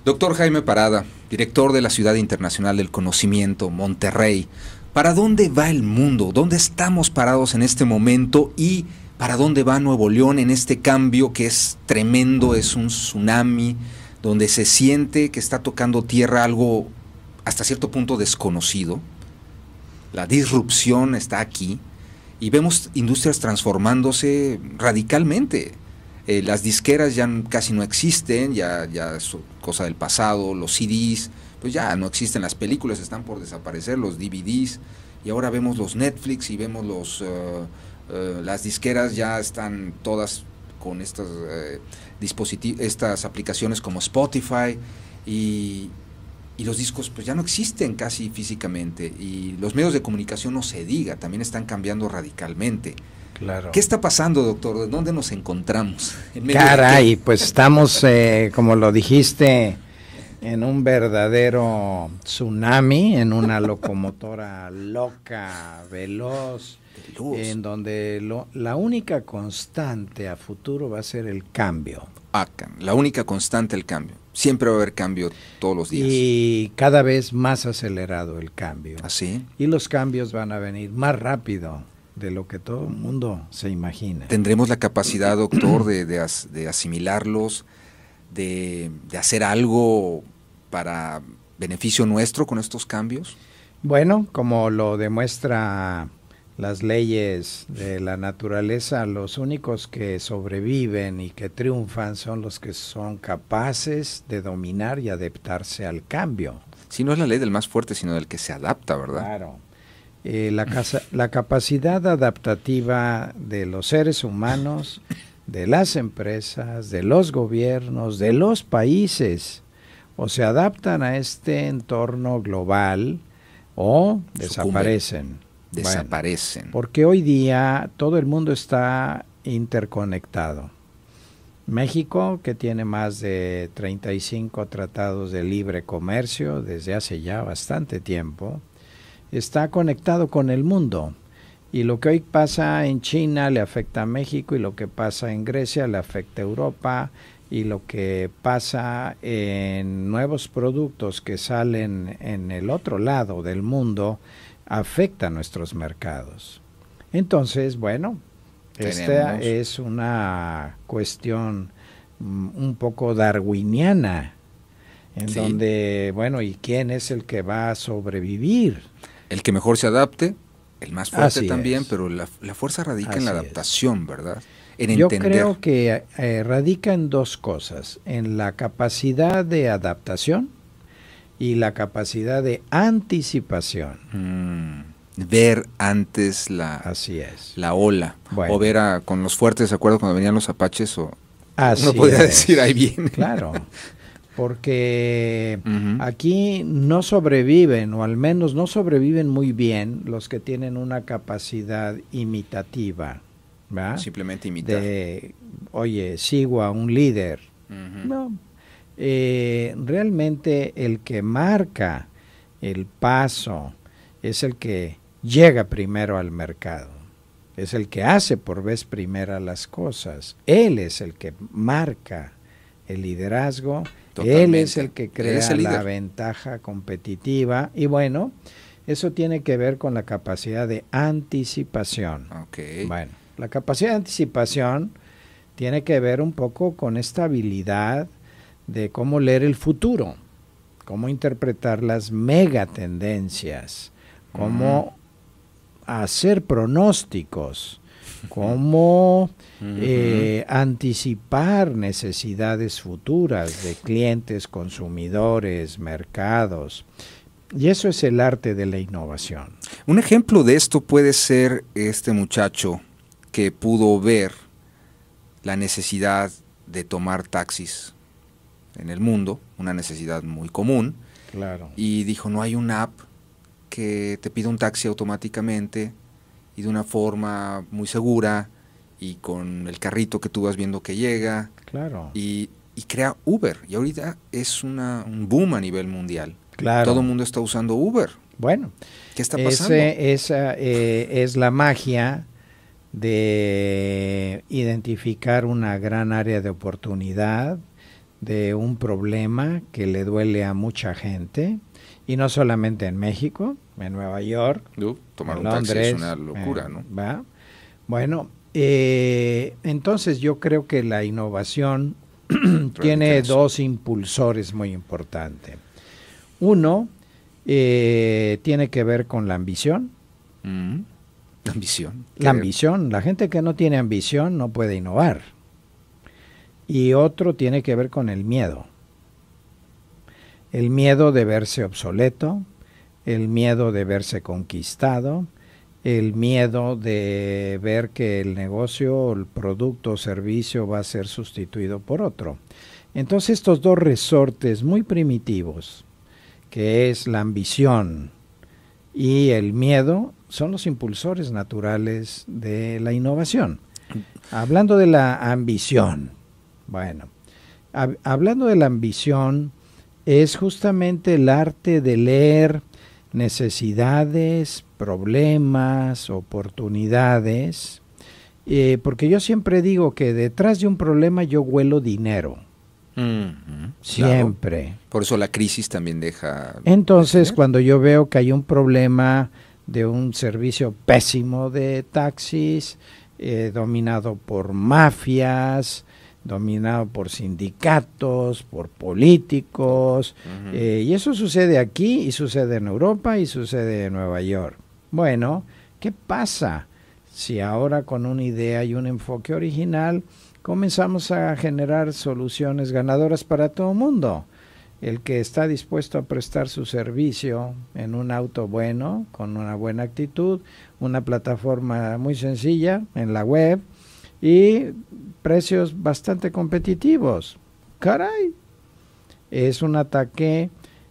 Doctor Jaime Parada, director de la Ciudad Internacional del Conocimiento, Monterrey. ¿Para dónde va el mundo? ¿Dónde estamos parados en este momento? ¿Y para dónde va Nuevo León en este cambio que es tremendo, es un tsunami, donde se siente que está tocando tierra algo hasta cierto punto desconocido? La disrupción está aquí y vemos industrias transformándose radicalmente. Las disqueras ya casi no existen, ya es cosa del pasado, los CDs, pues ya no existen, las películas están por desaparecer, los DVDs, y ahora vemos los Netflix y vemos las disqueras ya están todas con estos estas aplicaciones como Spotify, y los discos pues ya no existen casi físicamente, y los medios de comunicación no se diga, también están cambiando radicalmente. Claro. ¿Qué está pasando, doctor? ¿Dónde nos encontramos? Caray, pues estamos, como lo dijiste, en un verdadero tsunami, en una locomotora loca, veloz, en donde la única constante a futuro va a ser el cambio. La única constante, el cambio. Siempre va a haber cambio todos los días. Y cada vez más acelerado el cambio. ¿Así? Y los cambios van a venir más rápido de lo que todo el mundo se imagina. ¿Tendremos la capacidad, doctor, de asimilarlos, de hacer algo para beneficio nuestro con estos cambios? Bueno, como lo demuestra las leyes de la naturaleza, los únicos que sobreviven y que triunfan son los que son capaces de dominar y adaptarse al cambio. Si no es la ley del más fuerte, sino del que se adapta, ¿verdad? Claro. La capacidad adaptativa de los seres humanos, de las empresas, de los gobiernos, de los países, o se adaptan a este entorno global o desaparecen. Desaparecen. Bueno, porque hoy día todo el mundo está interconectado. México, que tiene más de 35 tratados de libre comercio desde hace ya bastante tiempo, está conectado con el mundo, y lo que hoy pasa en China le afecta a México, y lo que pasa en Grecia le afecta a Europa, y lo que pasa en nuevos productos que salen en el otro lado del mundo afecta a nuestros mercados. Entonces, bueno, esta es una cuestión un poco darwiniana, en donde, bueno, ¿y quién es el que va a sobrevivir? El que mejor se adapte, el más fuerte Así también, es. pero la fuerza radica Así en la es. adaptación, ¿verdad? En Yo entender. creo que radica en dos cosas: en la capacidad de adaptación y la capacidad de anticipación. Ver antes Así es. la ola. Bueno. O ver con los fuertes, ¿se acuerdan cuando venían los apaches? Así uno podía es. decir, ahí viene. Claro. Porque aquí no sobreviven, o al menos no sobreviven muy bien, los que tienen una capacidad imitativa, ¿verdad? Simplemente imitar. Oye, sigo a un líder. No. Realmente el que marca el paso es el que llega primero al mercado. Es el que hace por vez primera las cosas. Él es el que marca el liderazgo. Totalmente. Él es el que crea la ventaja competitiva, y bueno, eso tiene que ver con la capacidad de anticipación. Okay. Bueno, la capacidad de anticipación tiene que ver un poco con esta habilidad de cómo leer el futuro, cómo interpretar las megatendencias, cómo hacer pronósticos, cómo anticipar necesidades futuras de clientes, consumidores, mercados. Y eso es el arte de la innovación. Un ejemplo de esto puede ser este muchacho que pudo ver la necesidad de tomar taxis en el mundo, una necesidad muy común. Claro. Y dijo, no hay una app que te pida un taxi automáticamente y de una forma muy segura, y con el carrito que tú vas viendo que llega. Claro. Y crea Uber, y ahorita es un boom a nivel mundial. Claro. Todo el mundo está usando Uber. Bueno, ¿qué está pasando? Esa es la magia de identificar una gran área de oportunidad, de un problema que le duele a mucha gente, y no solamente en México, en Nueva York, tomar en un taxi Londres, es una locura, ¿no? ¿va? Bueno, entonces yo creo que la innovación tiene dos impulsores muy importantes. Uno tiene que ver con la ambición. La ambición. La ambición. La gente que no tiene ambición no puede innovar. Y otro tiene que ver con el miedo. El miedo de verse obsoleto, el miedo de verse conquistado, el miedo de ver que el negocio, el producto o servicio va a ser sustituido por otro. Entonces estos dos resortes muy primitivos, que es la ambición y el miedo, son los impulsores naturales de la innovación. Hablando de la ambición, bueno, hablando de la ambición, es justamente el arte de leer necesidades, problemas, oportunidades, porque yo siempre digo que detrás de un problema yo huelo dinero. Siempre. Claro. Por eso la crisis también deja... Entonces, cuando yo veo que hay un problema de un servicio pésimo de taxis, dominado por mafias, dominado por sindicatos, por políticos, y eso sucede aquí, y sucede en Europa, y sucede en Nueva York. Bueno, ¿qué pasa si ahora con una idea y un enfoque original comenzamos a generar soluciones ganadoras para todo el mundo? El que está dispuesto a prestar su servicio en un auto bueno, con una buena actitud, una plataforma muy sencilla en la web y precios bastante competitivos. ¡Caray! Es un ataque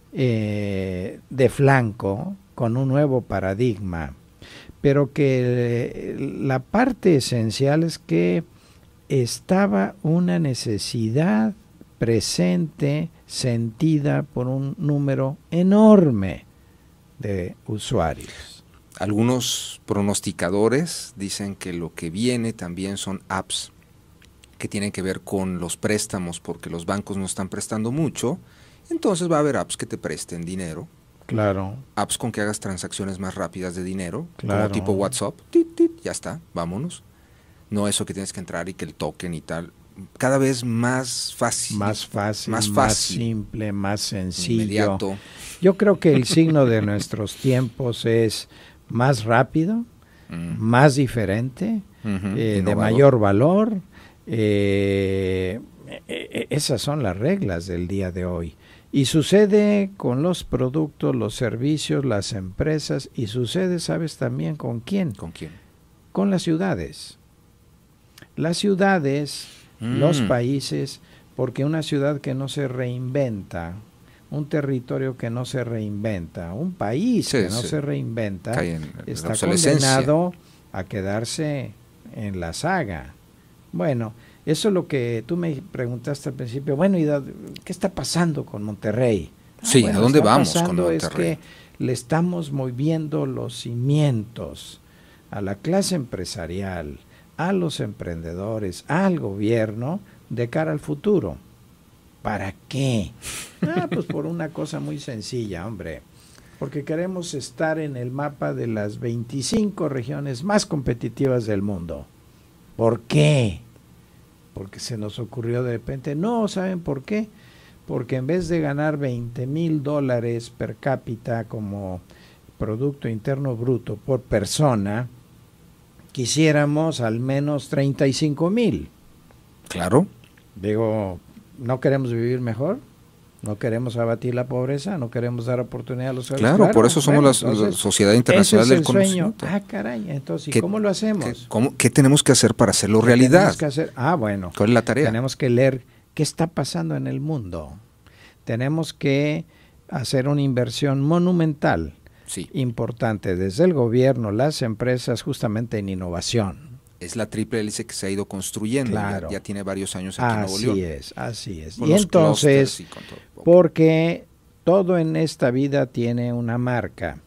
de flanco con un nuevo paradigma, pero que la parte esencial es que estaba una necesidad presente, sentida por un número enorme de usuarios. Algunos pronosticadores dicen que lo que viene también son apps que tienen que ver con los préstamos, porque los bancos no están prestando mucho, entonces va a haber apps que te presten dinero. Claro. Apps con que hagas transacciones más rápidas de dinero, claro, como tipo WhatsApp, tit, tit, ya está, vámonos. No eso que tienes que entrar y que el token y tal. Cada vez más fácil. Más simple, más sencillo. Inmediato. Yo creo que el signo de nuestros tiempos es más rápido, más diferente, de mayor valor. Esas son las reglas del día de hoy. Y sucede con los productos, los servicios, las empresas, y sucede, ¿sabes también con quién? ¿Con quién? Con las ciudades. Las ciudades, los países, porque una ciudad que no se reinventa, un territorio que no se reinventa, un país que no se reinventa, está condenado a quedarse en la saga. Bueno, eso es lo que tú me preguntaste al principio. Bueno, ¿y qué está pasando con Monterrey? Sí, bueno, ¿a dónde vamos con Monterrey? Es que le estamos moviendo los cimientos a la clase empresarial, a los emprendedores, al gobierno, de cara al futuro. ¿Para qué? Pues por una cosa muy sencilla, hombre. Porque queremos estar en el mapa de las 25 regiones más competitivas del mundo. ¿Por qué? Porque se nos ocurrió de repente. No, ¿saben por qué? Porque en vez de ganar $20,000 per cápita como Producto Interno Bruto por persona, quisiéramos al menos 35,000. Claro. Digo, ¿no queremos vivir mejor? ¿No queremos abatir la pobreza? ¿No queremos dar oportunidad a los ciudadanos? Claro, por eso somos la Sociedad Internacional del Conocimiento. Caray, entonces, ¿y cómo lo hacemos? ¿Qué tenemos que hacer para hacerlo realidad? Tenemos que hacer? Bueno. ¿Cuál es la tarea? Tenemos que leer qué está pasando en el mundo. Tenemos que hacer una inversión monumental, importante, desde el gobierno, las empresas, justamente en innovación. Es la triple hélice que se ha ido construyendo, claro. ya tiene varios años aquí en Nuevo León. Así es. Con y entonces, todo. Porque todo en esta vida tiene una marca.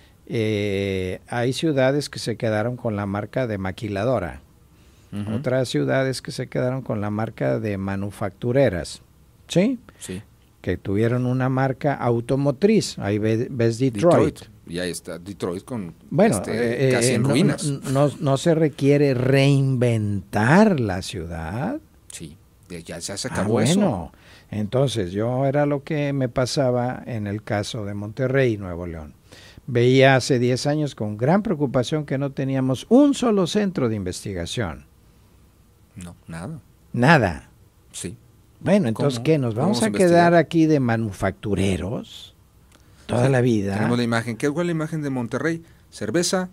Hay ciudades que se quedaron con la marca de maquiladora, otras ciudades que se quedaron con la marca de manufactureras. ¿sí? Sí. Que tuvieron una marca automotriz. Ahí ves Detroit. Y ahí está Detroit con Bueno, casi en ruinas. No se requiere reinventar la ciudad. Sí, ya se acabó eso. Bueno, entonces yo era lo que me pasaba en el caso de Monterrey, Nuevo León. Veía hace 10 años con gran preocupación que no teníamos un solo centro de investigación. No, nada. Nada. Sí. Bueno, entonces, ¿qué? ¿Nos vamos a quedar aquí de manufactureros toda la vida? Tenemos la imagen. ¿Qué es la imagen de Monterrey? Cerveza,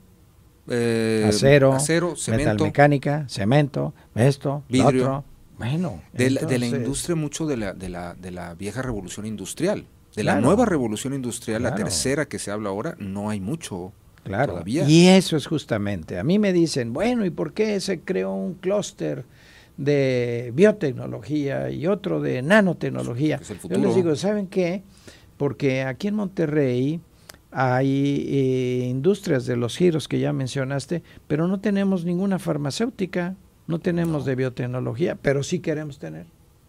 acero, cemento, metalmecánica, cemento, esto, vidrio. otro. Bueno, de entonces, la industria, mucho de la vieja revolución industrial. De claro, la nueva revolución industrial, claro, la tercera que se habla ahora, no hay mucho claro, todavía. Y eso es justamente, a mí me dicen, bueno, ¿y por qué se creó un clúster de biotecnología y otro de nanotecnología? Es el futuro. Yo les digo, ¿saben qué? Porque aquí en Monterrey hay industrias de los giros que ya mencionaste, pero no tenemos ninguna farmacéutica, no tenemos de biotecnología, pero sí queremos tener.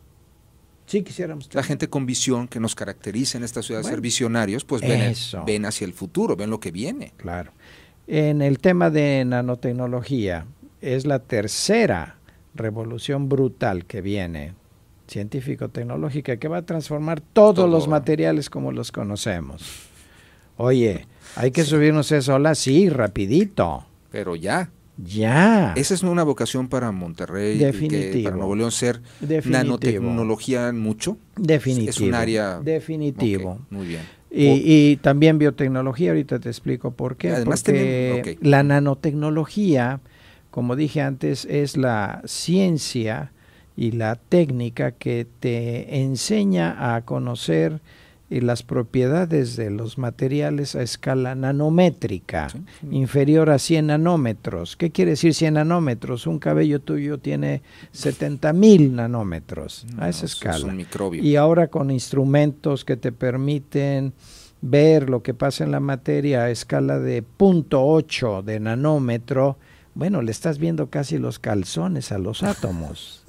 Sí quisiéramos tener. La gente con visión que nos caracteriza en esta ciudad de ser visionarios, pues ven hacia el futuro, ven lo que viene. Claro. En el tema de nanotecnología, es la tercera revolución brutal que viene, científico-tecnológica, que va a transformar todos los materiales como los conocemos. Oye, hay que subirnos esa ola, sí, rapidito. Pero ya. Esa es una vocación para Monterrey, definitivo, para Nuevo León, ser nanotecnología mucho. Definitivo. Es un área. Definitivo. Okay, muy bien. Y también biotecnología, ahorita te explico por qué. Además, porque la nanotecnología, como dije antes, es la ciencia y la técnica que te enseña a conocer las propiedades de los materiales a escala nanométrica, sí. Inferior a 100 nanómetros. ¿Qué quiere decir 100 nanómetros? Un cabello tuyo tiene 70,000 nanómetros a esa escala. Es un microbio. Y ahora con instrumentos que te permiten ver lo que pasa en la materia a escala de 0.8 de nanómetro, bueno, le estás viendo casi los calzones a los átomos.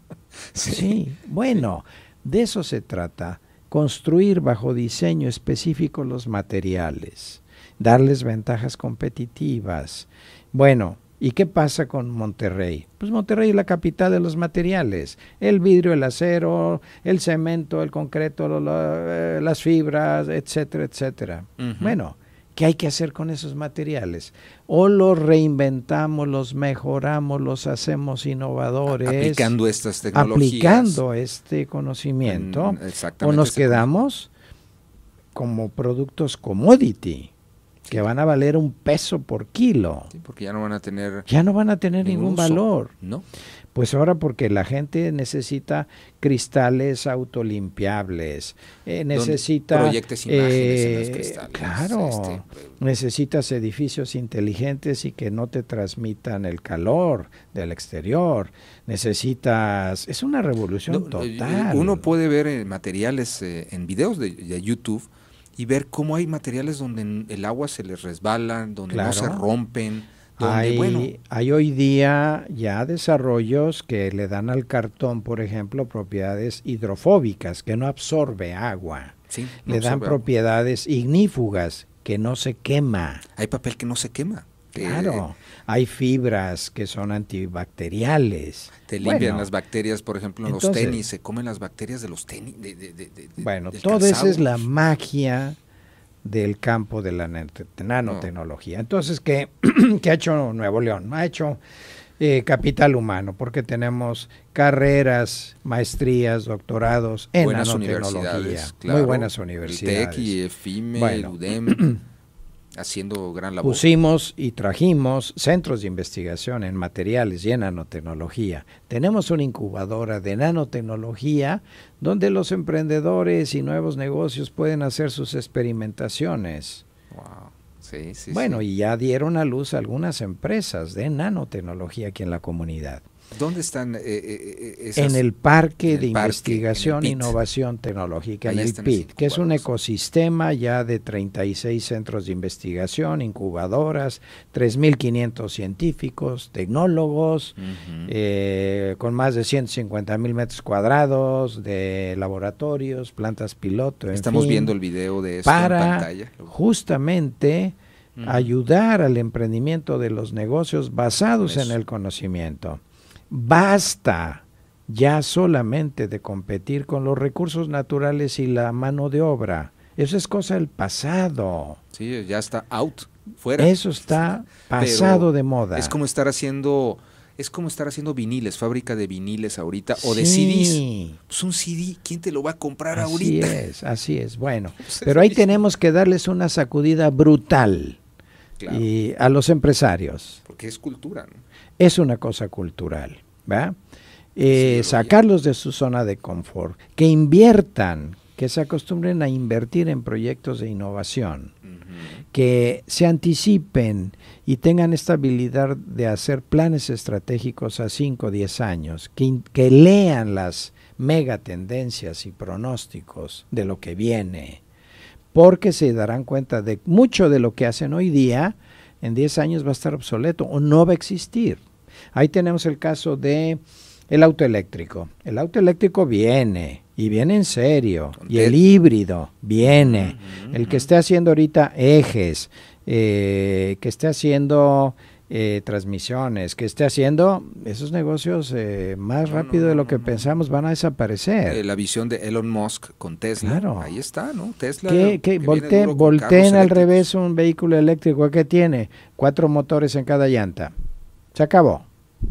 Sí, bueno, de eso se trata. Construir bajo diseño específico los materiales, darles ventajas competitivas. Bueno, ¿y qué pasa con Monterrey? Pues Monterrey es la capital de los materiales. El vidrio, el acero, el cemento, el concreto, las fibras, etcétera, etcétera. Bueno, ¿qué hay que hacer con esos materiales? O los reinventamos, los mejoramos, los hacemos innovadores. Aplicando estas tecnologías. Aplicando este conocimiento. O nos quedamos como productos commodity, que van a valer $1 por kilo. Sí, porque ya no van a tener. Ya no van a tener ningún valor. ¿No? Pues ahora porque la gente necesita cristales autolimpiables, necesita proyectes imágenes en los cristales. Claro, necesitas edificios inteligentes y que no te transmitan el calor del exterior. Necesitas, es una revolución total. Uno puede ver materiales en videos de YouTube y ver cómo hay materiales donde el agua se les resbala, donde no se rompen. Hay hoy día ya desarrollos que le dan al cartón, por ejemplo, propiedades hidrofóbicas, que no absorbe agua. Sí, le dan propiedades ignífugas, que no se quema. Hay papel que no se quema. Claro, hay fibras que son antibacteriales. Te limpian las bacterias, por ejemplo, en los tenis, se comen las bacterias de los tenis. Bueno, toda esa es la magia del campo de la nanotecnología. Entonces, ¿qué ha hecho Nuevo León? Ha hecho capital humano, porque tenemos carreras, maestrías, doctorados en nanotecnología. Claro, muy buenas universidades. El TEC y EFIME, el UDEM, haciendo gran labor. Pusimos y trajimos centros de investigación en materiales y en nanotecnología. Tenemos una incubadora de nanotecnología donde los emprendedores y nuevos negocios pueden hacer sus experimentaciones. Wow. Sí, bueno, y ya dieron a luz algunas empresas de nanotecnología aquí en la comunidad. ¿Dónde están en el Parque de Parque, Investigación en e el PIT. Innovación Tecnológica, Ahí en el están las PIT, que es un incubadoras. ecosistema ya de 36 centros de investigación, incubadoras, 3.500 científicos, tecnólogos, con más de 150,000 metros cuadrados de laboratorios, plantas piloto, en Estamos fin, viendo el video de esto en para pantalla. justamente ayudar al emprendimiento de los negocios basados en Eso. el conocimiento. Basta ya solamente de competir con los recursos naturales y la mano de obra. Eso es cosa del pasado. Sí, ya está out, fuera. Eso está pasado Pero de moda. Es como estar haciendo viniles, fábrica de viniles ahorita, o de Sí. CDs. Pues un CD, ¿quién te lo va a comprar Así ahorita? así es. Bueno, Pues es pero lo ahí mismo. tenemos que darles una sacudida brutal Claro, y a los empresarios. porque es cultura, ¿no? Es una cosa cultural, ¿va? Sí, Sacarlos de su zona de confort, que inviertan, que se acostumbren a invertir en proyectos de innovación, que se anticipen y tengan esta habilidad de hacer planes estratégicos a 5 o 10 años, que lean las megatendencias y pronósticos de lo que viene, porque se darán cuenta de mucho de lo que hacen hoy día, en 10 años va a estar obsoleto o no va a existir. Ahí tenemos el caso de el auto eléctrico. El auto eléctrico viene, y viene en serio, y el híbrido viene. El que esté haciendo ahorita ejes, que esté haciendo transmisiones, que esté haciendo esos negocios más rápido de lo que pensamos van a desaparecer. La visión de Elon Musk con Tesla, Claro. ahí está, ¿no? Tesla. Que volteen al revés un vehículo eléctrico, ¿qué tiene? 4 motores en cada llanta. Se acabó.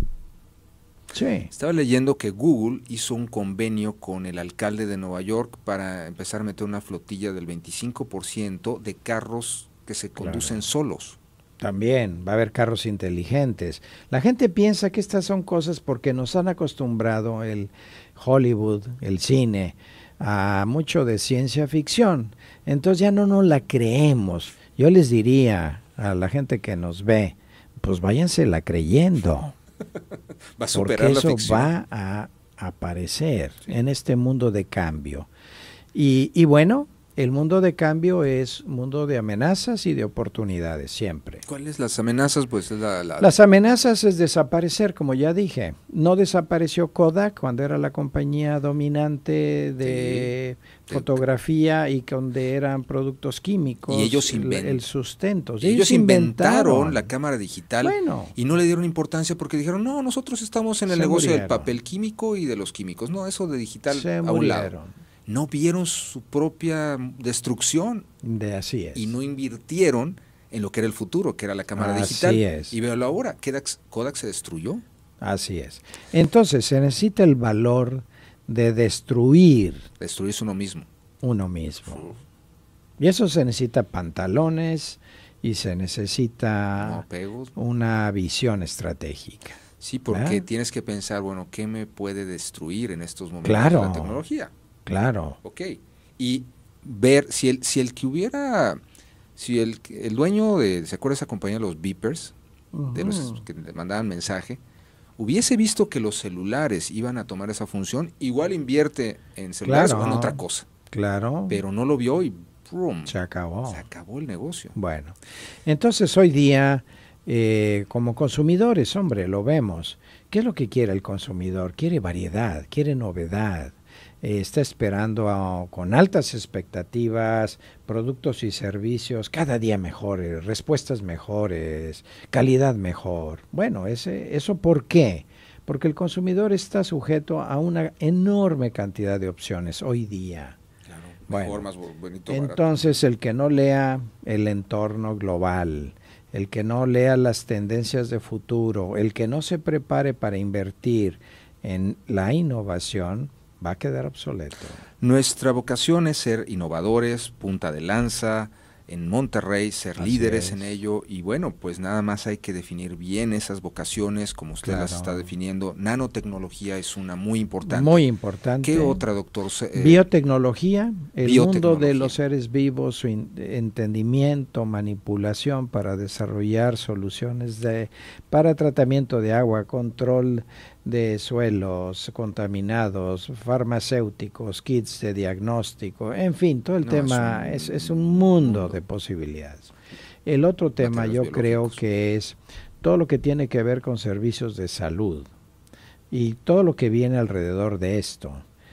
Sí. Estaba leyendo que Google hizo un convenio con el alcalde de Nueva York para empezar a meter una flotilla del 25% de carros que se conducen solos. También va a haber carros inteligentes. La gente piensa que estas son cosas porque nos han acostumbrado el Hollywood, el cine, a mucho de ciencia ficción. Entonces ya no nos la creemos. Yo les diría a la gente que nos ve, pues váyansela creyendo. Va a superar porque la eso ficción. va a aparecer en este mundo de cambio. Y bueno, el mundo de cambio es mundo de amenazas y de oportunidades, siempre. ¿Cuáles las amenazas? Pues Las amenazas es desaparecer, como ya dije. No desapareció Kodak cuando era la compañía dominante de fotografía y donde eran productos químicos. Y ellos el sustento. Y ellos inventaron la cámara digital, bueno, y no le dieron importancia porque dijeron, no, nosotros estamos en el negocio murieron. del papel químico y de los químicos. No, eso de digital Se a murieron. un lado. No vieron su propia destrucción Así es. y no invirtieron en lo que era el futuro, que era la cámara digital. Es. Y véalo ahora, Kodak se destruyó. Así es. Entonces se necesita el valor de destruirse uno mismo. Uno mismo. Y eso se necesita pantalones y se necesita una visión estratégica. Sí, porque tienes que pensar, bueno, ¿qué me puede destruir en estos momentos claro, la tecnología? Claro. Ok. Y ver si el dueño de, ¿se acuerda esa compañía, los beepers, de los que le mandaban mensaje, hubiese visto que los celulares iban a tomar esa función, igual invierte en celulares o en otra cosa. Claro. Pero no lo vio y ¡pum! Se acabó. Se acabó el negocio. Bueno, entonces hoy día, como consumidores, hombre, lo vemos. ¿Qué es lo que quiere el consumidor? Quiere variedad, quiere novedad. Está esperando con altas expectativas, productos y servicios cada día mejores, respuestas mejores, calidad mejor. Bueno, ¿eso por qué? Porque el consumidor está sujeto a una enorme cantidad de opciones hoy día. Claro, mejor, más bonito, entonces, barato. El que no lea el entorno global, el que no lea las tendencias de futuro, el que no se prepare para invertir en la innovación, va a quedar obsoleto. Nuestra vocación es ser innovadores, punta de lanza, en Monterrey, ser líderes en ello, y bueno, pues nada más hay que definir bien esas vocaciones, como usted las está definiendo. Nanotecnología es una muy importante. Muy importante. ¿Qué otra, doctor? Biotecnología, el mundo de los seres vivos, su entendimiento, manipulación para desarrollar soluciones para tratamiento de agua, control de suelos contaminados, farmacéuticos, kits de diagnóstico, en fin, todo el tema es un mundo de posibilidades. El otro tema yo creo que es todo lo que tiene que ver con servicios de salud y todo lo que viene alrededor de esto.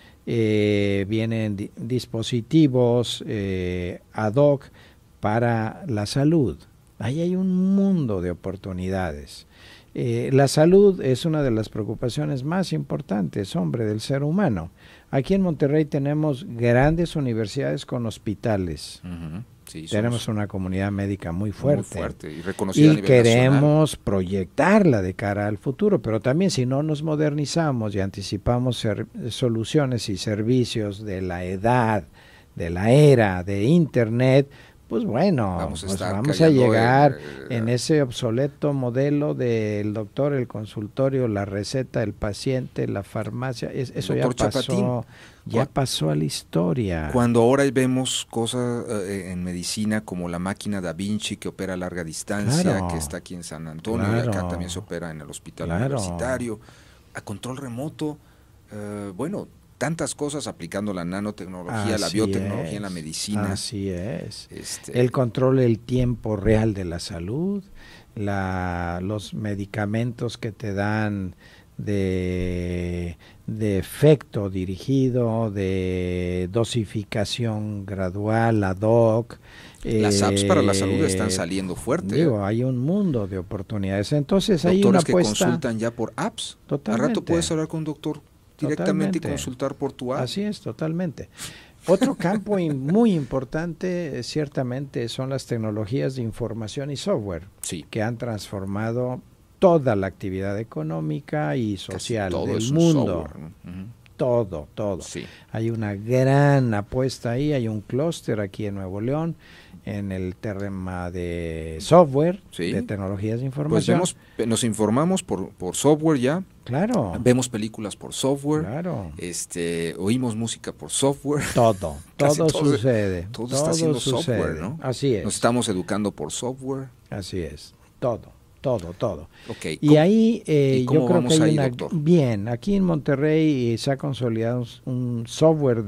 Vienen dispositivos ad hoc para la salud. Ahí hay un mundo de oportunidades. La salud es una de las preocupaciones más importantes, hombre, del ser humano. Aquí en Monterrey tenemos grandes universidades con hospitales. Sí, tenemos una comunidad médica muy fuerte y reconocida a nivel queremos nacional. Proyectarla de cara al futuro, pero también si no nos modernizamos y anticipamos soluciones y servicios de la edad, de la era de Internet, pues bueno, vamos a llegar en ese obsoleto modelo del doctor, el consultorio, la receta, el paciente, la farmacia. Eso ya pasó, pasó a la historia. Cuando ahora vemos cosas en medicina como la máquina Da Vinci que opera a larga distancia, que está aquí en San Antonio, y acá también se opera en el hospital universitario, a control remoto, bueno, tantas cosas aplicando la nanotecnología, la biotecnología en la medicina. Así es. El control del tiempo real de la salud, los medicamentos que te dan de efecto dirigido, de dosificación gradual, ad hoc. Las apps para la salud están saliendo fuerte. Digo, hay un mundo de oportunidades. Entonces hay una apuesta. Doctores que consultan ya por apps. Totalmente. Al rato puedes hablar con un doctor directamente y consultar por tu app. Así es, totalmente. Otro campo muy importante, ciertamente, son las tecnologías de información y software, que han transformado toda la actividad económica y social del mundo. Software, ¿no? Todo. Sí. Hay una gran apuesta ahí, hay un clúster aquí en Nuevo León, en el tema de software, de tecnologías de información. Pues nos informamos por software ya. Claro. Vemos películas por software. Claro. Oímos música por software. Todo sucede. Todo está haciendo software, ¿no? Así es. Nos estamos educando por software. Así es. Todo. Okay. Y ahí yo creo que hay una... Doctor? Bien, aquí en Monterrey se ha consolidado un software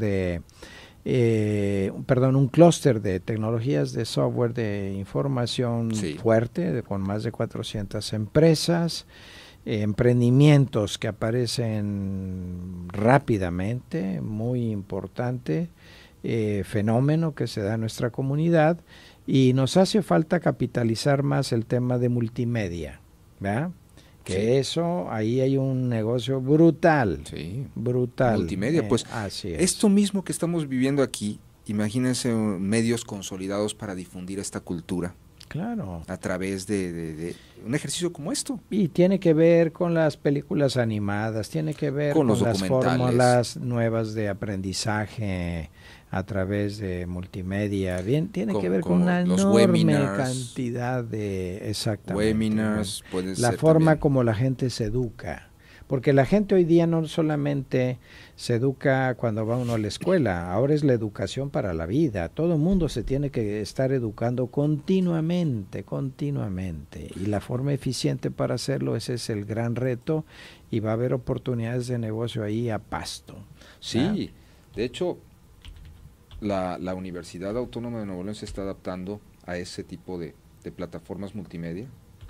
un clúster de tecnologías de software de información fuerte, con más de 400 empresas, emprendimientos que aparecen rápidamente, muy importante fenómeno que se da en nuestra comunidad, y nos hace falta capitalizar más el tema de multimedia, ¿verdad? Que eso, ahí hay un negocio brutal. Brutal. Multimedia, pues así es. Esto mismo que estamos viviendo aquí, imagínense medios consolidados para difundir esta cultura. Claro. A través de un ejercicio como esto. Y tiene que ver con las películas animadas, tiene que ver con las fórmulas nuevas de aprendizaje a través de multimedia. Bien, tiene que ver con una enorme cantidad de webinars, la forma como la gente se educa. Porque la gente hoy día no solamente se educa cuando va uno a la escuela, ahora es la educación para la vida. Todo el mundo se tiene que estar educando continuamente. Y la forma eficiente para hacerlo, ese es el gran reto, y va a haber oportunidades de negocio ahí a pasto. Sí, de hecho, la Universidad Autónoma de Nuevo León se está adaptando a ese tipo de plataformas multimedia.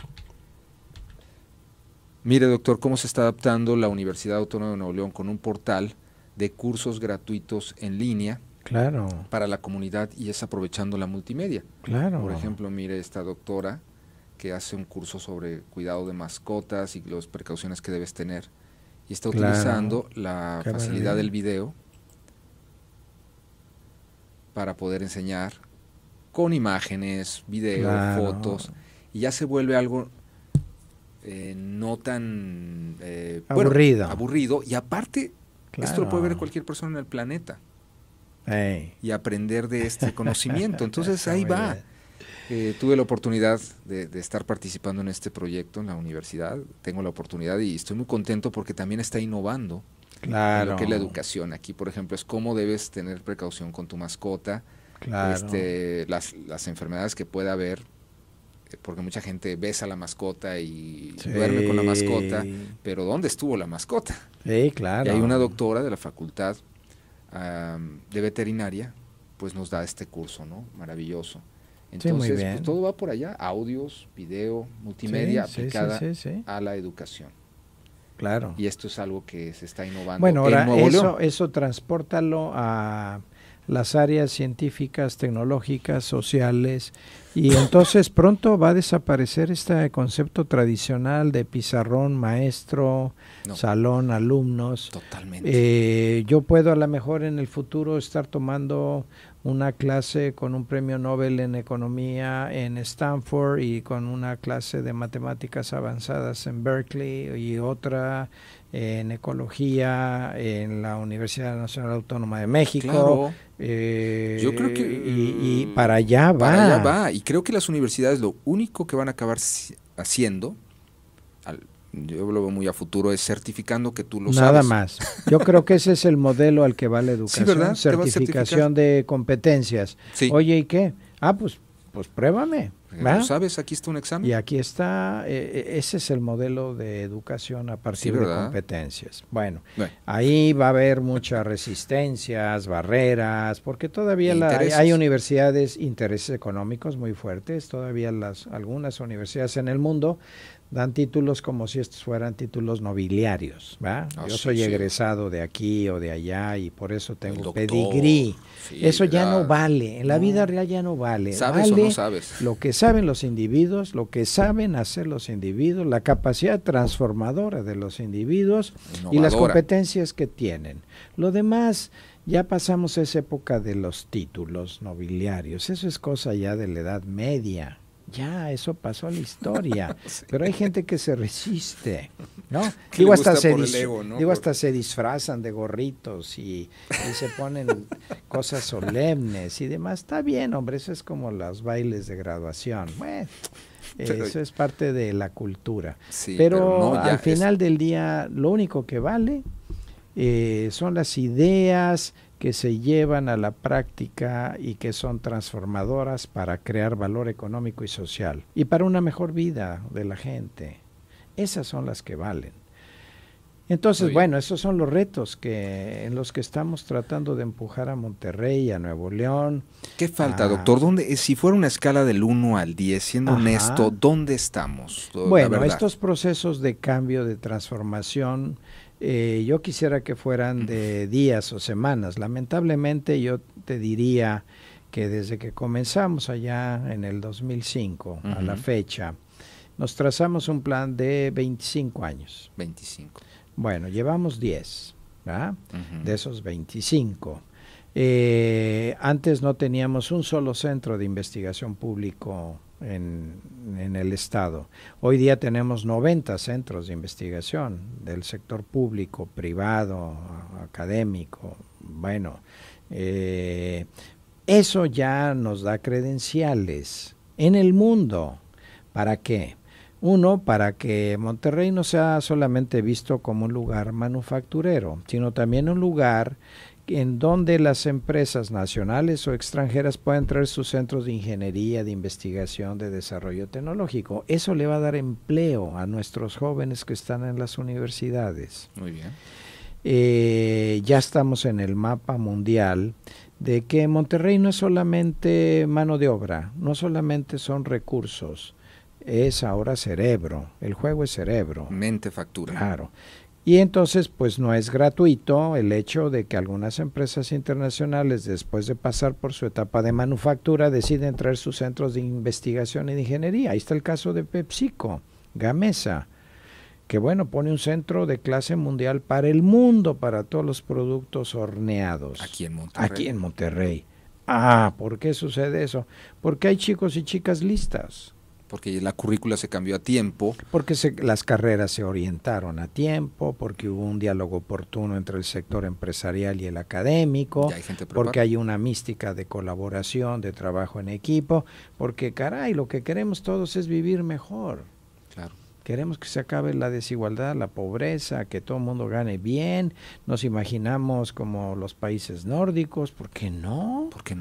Mire, doctor, cómo se está adaptando la Universidad Autónoma de Nuevo León con un portal de cursos gratuitos en línea para la comunidad, y es aprovechando la multimedia. Por ejemplo, mire, esta doctora que hace un curso sobre cuidado de mascotas y las precauciones que debes tener, y está utilizando la facilidad del video para poder enseñar con imágenes, video, fotos, y ya se vuelve algo no tan aburrido, y aparte esto lo puede ver cualquier persona en el planeta y aprender de este conocimiento. Entonces ahí va. Tuve la oportunidad de estar participando en este proyecto en la universidad, tengo la oportunidad y estoy muy contento porque también está innovando en lo que es la educación. Aquí, por ejemplo, es cómo debes tener precaución con tu mascota, las enfermedades que pueda haber porque mucha gente besa a la mascota y Sí. duerme con la mascota, pero ¿dónde estuvo la mascota? Sí, claro. Y hay una doctora de la facultad de veterinaria, pues nos da este curso, ¿no? Maravilloso. Sí, muy Entonces, bien. pues todo va por allá, audios, video, multimedia Sí, aplicada sí. a la educación. Claro. Y esto es algo que se está innovando Bueno, ahora en Nuevo León. eso transpórtalo a las áreas científicas, tecnológicas, sociales, y entonces pronto va a desaparecer este concepto tradicional de pizarrón, maestro, No. salón, alumnos. Totalmente. Yo puedo a lo mejor en el futuro estar tomando una clase con un premio Nobel en economía en Stanford y con una clase de matemáticas avanzadas en Berkeley y otra en ecología en la Universidad Nacional Autónoma de México. Claro. Yo creo que y para allá va. Para allá va. Y creo que las universidades lo único que van a acabar haciendo, yo lo veo muy a futuro, es certificando que tú lo sabes. Nada más. Yo creo que ese es el modelo al que va la educación. Sí, ¿verdad? Certificación de competencias. Sí. Oye, ¿y qué? Pues pruébame. ¿Lo sabes? Aquí está un examen. Y aquí está, ese es el modelo de educación a partir de competencias. Bueno, ahí va a haber muchas resistencias, barreras, porque todavía hay universidades, intereses económicos muy fuertes, todavía algunas universidades en el mundo dan títulos como si estos fueran títulos nobiliarios, ¿va? Yo soy egresado de aquí o de allá y por eso tengo pedigrí. Eso ya no vale, en la vida real ya no vale. ¿Sabes vale o no sabes? Lo que saben los individuos, lo que saben hacer los individuos, la capacidad transformadora de los individuos y las competencias que tienen. Lo demás, ya pasamos esa época de los títulos nobiliarios, eso es cosa ya de la Edad Media. Ya, eso pasó a la historia, sí. Pero hay gente que se resiste, ¿no? Digo, hasta se disfrazan de gorritos y se ponen cosas solemnes y demás. Está bien, hombre, eso es como los bailes de graduación. Bueno, eso es parte de la cultura. Sí, pero no, al final del día, lo único que vale son las ideas que se llevan a la práctica y que son transformadoras para crear valor económico y social y para una mejor vida de la gente. Esas son las que valen. Entonces, bueno, esos son los retos en los que estamos tratando de empujar a Monterrey, a Nuevo León. ¿Qué falta, doctor? Si fuera una escala del 1 al 10, siendo honesto, ¿dónde estamos? Bueno, estos procesos de cambio, de transformación, yo quisiera que fueran de días o semanas. Lamentablemente yo te diría que desde que comenzamos allá en el 2005 a la fecha, nos trazamos un plan de 25 años. 25. Bueno, llevamos 10, ¿verdad? De esos 25. Antes no teníamos un solo centro de investigación público en el estado. Hoy día tenemos 90 centros de investigación del sector público, privado, académico. Bueno, eso ya nos da credenciales en el mundo. ¿Para qué? Uno, para que Monterrey no sea solamente visto como un lugar manufacturero, sino también un lugar en donde las empresas nacionales o extranjeras puedan traer sus centros de ingeniería, de investigación, de desarrollo tecnológico. Eso le va a dar empleo a nuestros jóvenes que están en las universidades. Muy bien. Ya estamos en el mapa mundial de que Monterrey no es solamente mano de obra, no solamente son recursos, es ahora cerebro. El juego es cerebro. Mente factura. Claro. Y entonces, pues no es gratuito el hecho de que algunas empresas internacionales, después de pasar por su etapa de manufactura, deciden traer sus centros de investigación y de ingeniería. Ahí está el caso de PepsiCo, Gamesa, que bueno, pone un centro de clase mundial para el mundo, para todos los productos horneados. Aquí en Monterrey. Aquí en Monterrey. ¿Por qué sucede eso? Porque hay chicos y chicas listas. Porque la currícula se cambió a tiempo. Porque las carreras se orientaron a tiempo, porque hubo un diálogo oportuno entre el sector empresarial y el académico, porque hay una mística de colaboración, de trabajo en equipo, porque caray, lo que queremos todos es vivir mejor. Claro. Queremos que se acabe la desigualdad, la pobreza, que todo el mundo gane bien, nos imaginamos como los países nórdicos, ¿por qué no? ¿Por qué no?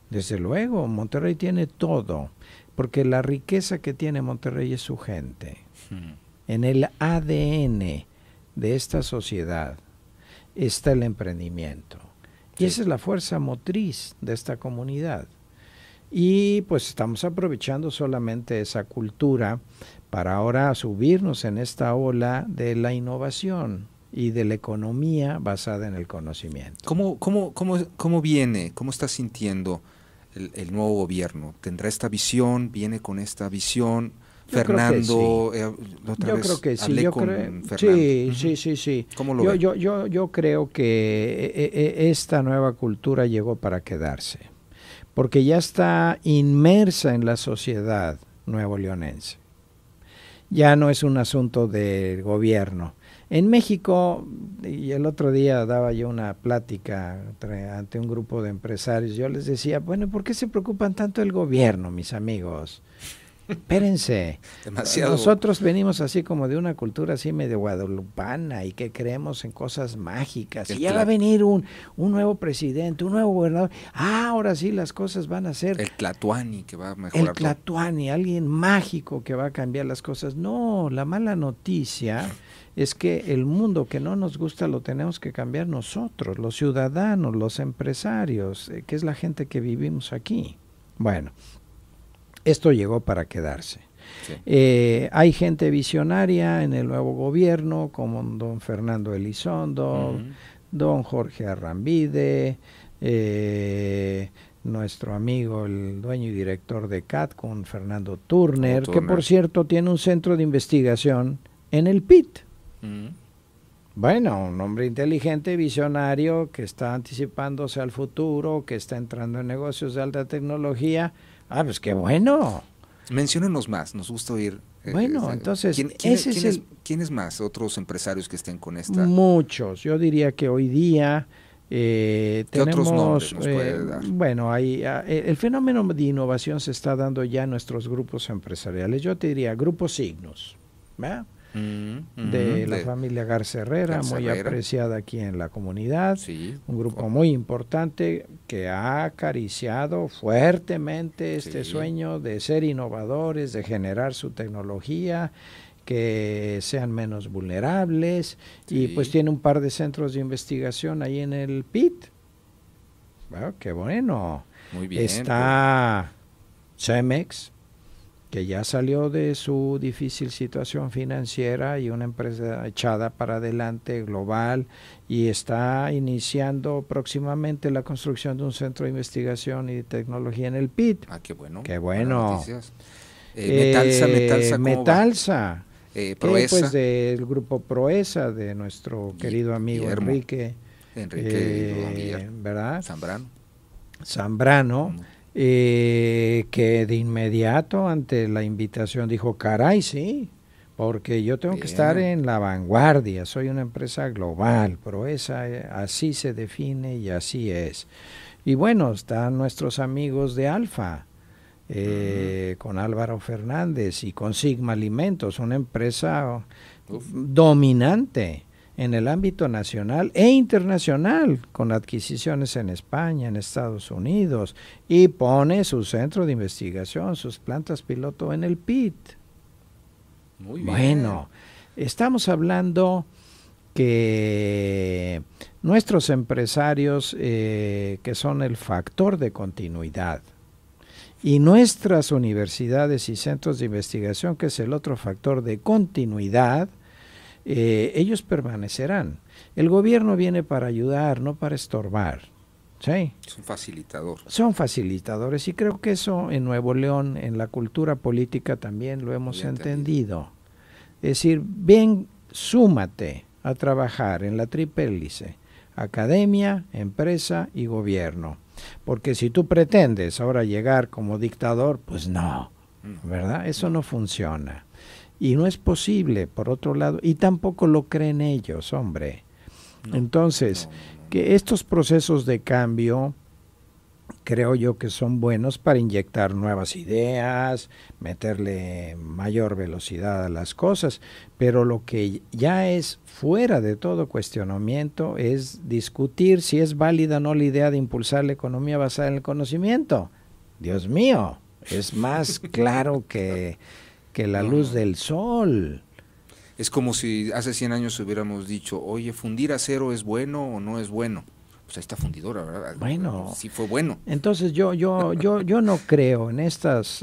Desde luego, Monterrey tiene todo, porque la riqueza que tiene Monterrey es su gente. En el ADN de esta sociedad está el emprendimiento. Y esa es la fuerza motriz de esta comunidad. Y pues estamos aprovechando solamente esa cultura para ahora subirnos en esta ola de la innovación y de la economía basada en el conocimiento. ¿Cómo viene? ¿Cómo está sintiendo el nuevo gobierno? ¿Tendrá esta visión? ¿Viene con esta visión? Fernando, yo creo que sí. Sí. ¿Cómo lo ve? Yo creo que esta nueva cultura llegó para quedarse, porque ya está inmersa en la sociedad nuevo-leonense. Ya no es un asunto del gobierno. En México, y el otro día daba yo una plática ante un grupo de empresarios, yo les decía, bueno, ¿por qué se preocupan tanto el gobierno, mis amigos? Espérense, Demasiado. Nosotros venimos así como de una cultura así medio guadalupana y que creemos en cosas mágicas. Y ya va a venir un nuevo presidente, un nuevo gobernador. Ahora sí las cosas van a ser... El Tlatuani que va a mejorar. El Tlatuani, alguien mágico que va a cambiar las cosas. No, la mala noticia es que el mundo que no nos gusta lo tenemos que cambiar nosotros, los ciudadanos, los empresarios, que es la gente que vivimos aquí. Bueno, esto llegó para quedarse. Sí. Hay gente visionaria en el nuevo gobierno, como don Fernando Elizondo, don Jorge Arrambide, nuestro amigo, el dueño y director de CAT, con Fernando Turner, que por cierto tiene un centro de investigación en el PIT. Bueno, un hombre inteligente, visionario, que está anticipándose al futuro, que está entrando en negocios de alta tecnología. Ah, pues qué bueno. Menciónenos más, nos gusta oír. Bueno, entonces, ¿quiénes más? ¿Otros empresarios que estén con esta? Muchos. Yo diría que hoy día ¿Qué tenemos... otros nombres nos puede dar? Bueno, el fenómeno de innovación se está dando ya en nuestros grupos empresariales. Yo te diría Grupo Signos, ¿verdad? De la familia Garza Herrera, muy apreciada aquí en la comunidad, un grupo muy importante que ha acariciado fuertemente este sueño de ser innovadores, de generar su tecnología, que sean menos vulnerables, y pues tiene un par de centros de investigación ahí en el PIT. Bueno, qué bueno. Muy bien. Está Cemex, que ya salió de su difícil situación financiera y una empresa echada para adelante, global, y está iniciando próximamente la construcción de un centro de investigación y tecnología en el PIT. Ah, qué bueno. Qué bueno. Metalsa. Proesa. Pues del grupo Proesa, de nuestro querido amigo Guillermo. Enrique ¿verdad? Zambrano. Que de inmediato ante la invitación dijo, caray, sí, porque yo tengo que estar en la vanguardia, soy una empresa global, Proesa así se define y así es. Y bueno, están nuestros amigos de Alfa, con Álvaro Fernández y con Sigma Alimentos, una empresa dominante en el ámbito nacional e internacional, con adquisiciones en España, en Estados Unidos, y pone su centro de investigación, sus plantas piloto en el PIT. Muy bien. Bueno, estamos hablando que nuestros empresarios, que son el factor de continuidad, y nuestras universidades y centros de investigación, que es el otro factor de continuidad, ellos permanecerán. El gobierno viene para ayudar, no para estorbar. ¿Sí? Es un facilitador. Son facilitadores, y creo que eso en Nuevo León, en la cultura política también lo hemos entendido. Es decir, bien, súmate a trabajar en la triple hélice, academia, empresa y gobierno. Porque si tú pretendes ahora llegar como dictador, pues no, ¿verdad? Eso no funciona. Y no es posible, por otro lado, y tampoco lo creen ellos, hombre. Entonces, que estos procesos de cambio creo yo que son buenos para inyectar nuevas ideas, meterle mayor velocidad a las cosas, pero lo que ya es fuera de todo cuestionamiento es discutir si es válida o no la idea de impulsar la economía basada en el conocimiento. Dios mío, es más claro que la luz del sol. Es como si hace 100 años hubiéramos dicho, oye, ¿fundir acero es bueno o no es bueno? Pues ahí está fundidora, ¿verdad? Bueno, sí fue bueno. Entonces yo no creo en estas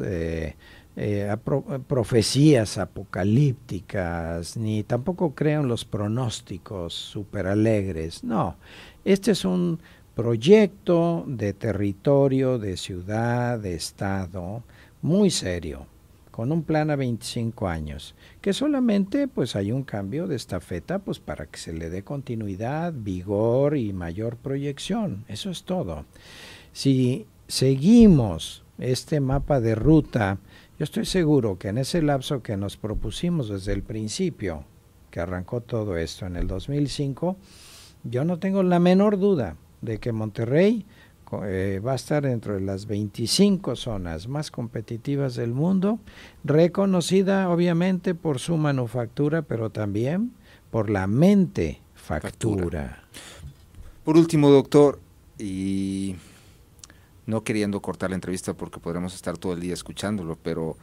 profecías apocalípticas, ni tampoco creo en los pronósticos súper alegres. No, este es un proyecto de territorio, de ciudad, de estado, muy serio, con un plan a 25 años, que solamente pues hay un cambio de estafeta pues para que se le dé continuidad, vigor y mayor proyección. Eso es todo. Si seguimos este mapa de ruta, yo estoy seguro que en ese lapso que nos propusimos desde el principio, que arrancó todo esto en el 2005, yo no tengo la menor duda de que Monterrey va a estar dentro de las 25 zonas más competitivas del mundo, reconocida obviamente por su manufactura, pero también por la mente factura. Por último, doctor, y no queriendo cortar la entrevista porque podremos estar todo el día escuchándolo, pero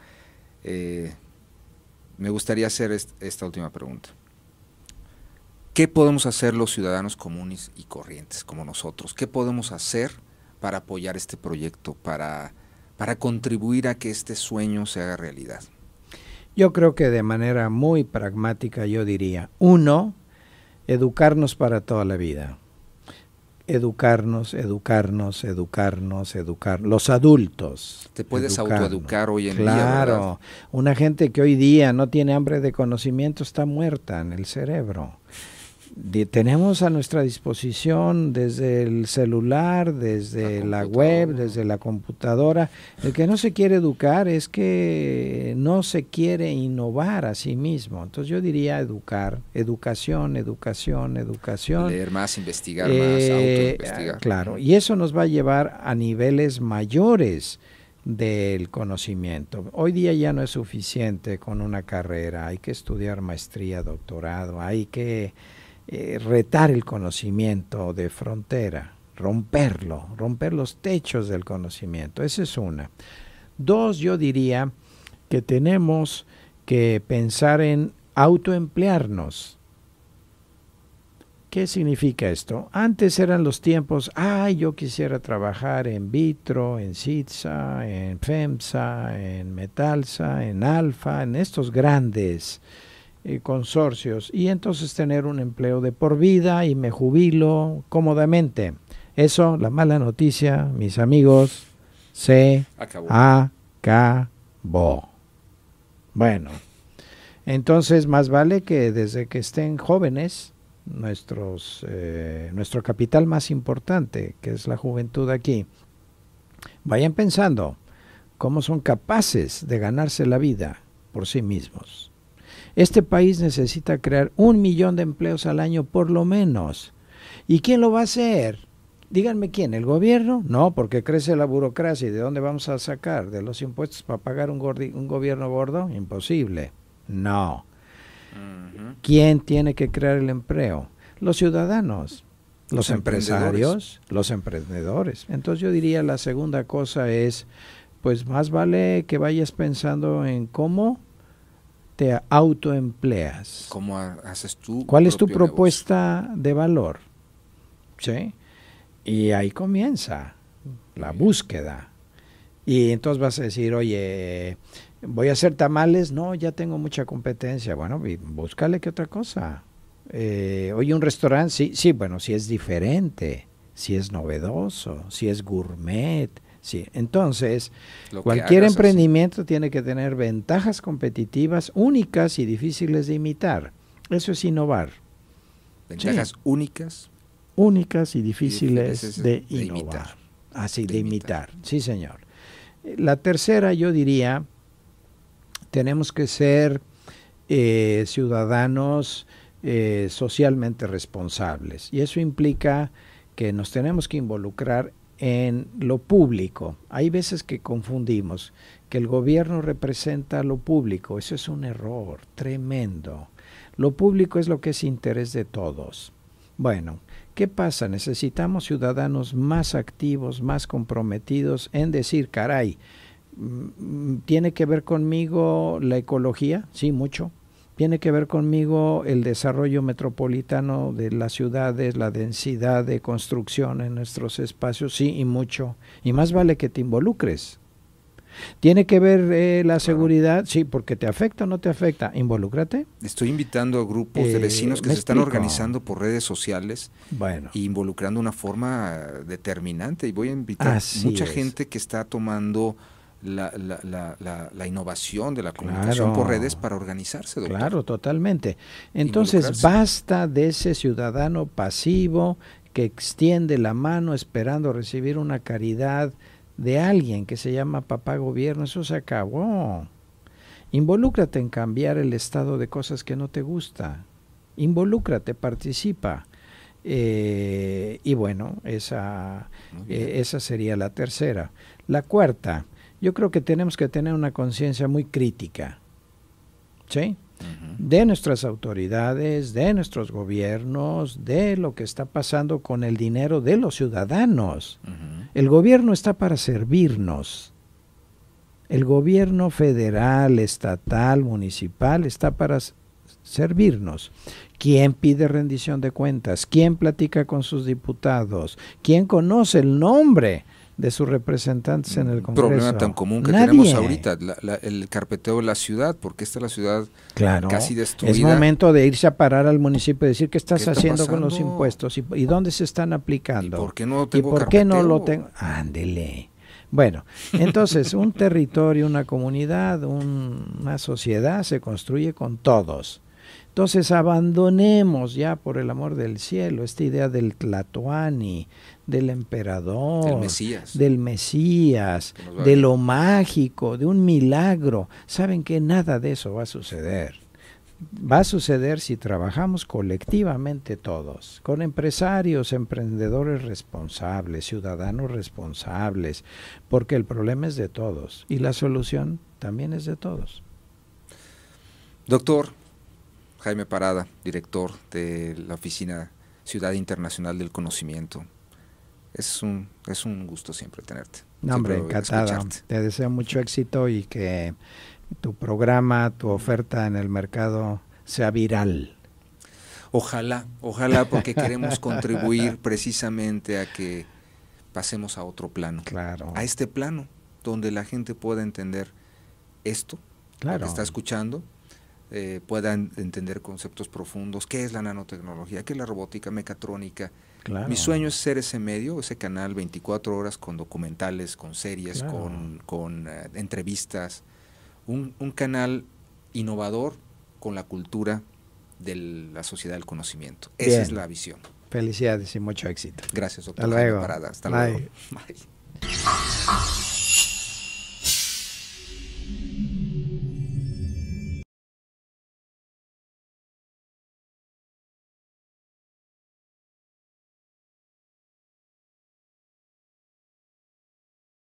me gustaría hacer esta última pregunta. ¿Qué podemos hacer los ciudadanos comunes y corrientes como nosotros? ¿Qué podemos hacer para apoyar este proyecto, para contribuir a que este sueño se haga realidad? Yo creo que de manera muy pragmática yo diría, 1, educarnos para toda la vida. Educarnos. Los adultos. Te puedes autoeducar hoy en día, ¿verdad? Claro, una gente que hoy día no tiene hambre de conocimiento está muerta en el cerebro. Tenemos a nuestra disposición desde el celular, desde la web, desde la computadora. El que no se quiere educar es que no se quiere innovar a sí mismo. Entonces yo diría educación. Leer más, investigar más, autoinvestigar. Claro, y eso nos va a llevar a niveles mayores del conocimiento. Hoy día ya no es suficiente con una carrera, hay que estudiar maestría, doctorado, hay que retar el conocimiento de frontera, romper los techos del conocimiento. Esa es una. 2, yo diría que tenemos que pensar en autoemplearnos. ¿Qué significa esto? Antes eran los tiempos, yo quisiera trabajar en Vitro, en CITSA, en FEMSA, en Metalsa, en Alfa, en estos grandes consorcios, y entonces tener un empleo de por vida y me jubilo cómodamente. Eso, la mala noticia, mis amigos, se acabó. Bueno, entonces más vale que desde que estén jóvenes, nuestro capital más importante, que es la juventud aquí, vayan pensando cómo son capaces de ganarse la vida por sí mismos. Este país necesita crear 1 millón de empleos al año por lo menos. ¿Y quién lo va a hacer? Díganme quién, ¿el gobierno? No, porque crece la burocracia. ¿Y de dónde vamos a sacar? ¿De los impuestos para pagar un gobierno gordo? Imposible. No. ¿Quién tiene que crear el empleo? Los ciudadanos, los empresarios, los emprendedores. Entonces yo diría la segunda cosa es, pues más vale que vayas pensando en cómo te autoempleas. ¿Cómo haces tú? ¿Cuál es tu propuesta de valor? ¿Sí? Y ahí comienza la búsqueda. Y entonces vas a decir, oye, ¿voy a hacer tamales? No, ya tengo mucha competencia. Bueno, búscale qué otra cosa. Oye, un restaurante, sí, bueno, si es diferente, si es novedoso, si es gourmet. Sí, entonces, cualquier emprendimiento así tiene que tener ventajas competitivas únicas y difíciles de imitar. Eso es innovar. Ventajas únicas y difíciles de innovar. Así, de imitar. Sí, señor. La tercera, yo diría, tenemos que ser ciudadanos socialmente responsables. Y eso implica que nos tenemos que involucrar en lo público. Hay veces que confundimos que el gobierno representa lo público. Eso es un error tremendo. Lo público es lo que es interés de todos. Bueno, ¿qué pasa? Necesitamos ciudadanos más activos, más comprometidos en decir, caray, ¿tiene que ver conmigo la ecología? Sí, mucho. ¿Tiene que ver conmigo el desarrollo metropolitano de las ciudades, la densidad de construcción en nuestros espacios? Sí, y mucho. Y más vale que te involucres. ¿Tiene que ver la seguridad? Sí, porque te afecta o no te afecta. Involúcrate. Estoy invitando a grupos de vecinos que se están organizando por redes sociales e involucrando de una forma determinante. Y voy a invitar mucha gente que está tomando la innovación de la comunicación por redes para organizarse, doctor. Claro, totalmente. Entonces, basta de ese ciudadano pasivo que extiende la mano esperando recibir una caridad de alguien que se llama papá gobierno. Eso se acabó. Involúcrate en cambiar el estado de cosas que no te gusta. Involúcrate, participa. Y bueno, esa sería la tercera. La cuarta, yo creo que tenemos que tener una conciencia muy crítica, ¿sí? De nuestras autoridades, de nuestros gobiernos, de lo que está pasando con el dinero de los ciudadanos. El gobierno está para servirnos. El gobierno federal, estatal, municipal está para servirnos. ¿Quién pide rendición de cuentas? ¿Quién platica con sus diputados? ¿Quién conoce el nombre de sus representantes en el Congreso? Un problema tan común que tenemos ahorita, el carpeteo de la ciudad, porque esta es la ciudad casi destruida. Es momento de irse a parar al municipio y decir qué estás haciendo con los impuestos y dónde se están aplicando. ¿Y por qué no tengo carpeteo? ¿Qué no lo tengo? Ándele. Bueno, entonces un territorio, una comunidad, una sociedad se construye con todos. Entonces abandonemos ya, por el amor del cielo, esta idea del Tlatoani, del emperador, del Mesías, de lo mágico, de un milagro. Saben que nada de eso va a suceder. Va a suceder si trabajamos colectivamente todos, con empresarios, emprendedores responsables, ciudadanos responsables, porque el problema es de todos y la solución también es de todos. Doctor Jaime Parada, director de la Oficina Ciudad Internacional del Conocimiento. Es un gusto siempre tenerte. No, hombre, encantada. Te deseo mucho éxito y que tu programa, tu oferta en el mercado sea viral. Ojalá, porque queremos contribuir precisamente a que pasemos a otro plano. Claro. A este plano, donde la gente pueda entender esto, lo que está escuchando, puedan entender conceptos profundos, qué es la nanotecnología, qué es la robótica, mecatrónica. Claro. Mi sueño es ser ese medio, ese canal 24 horas con documentales, con series, con entrevistas, un canal innovador con la cultura de la sociedad del conocimiento. Esa es la visión. Felicidades y mucho éxito. Gracias, doctor. Hasta luego. Hasta luego. Bye.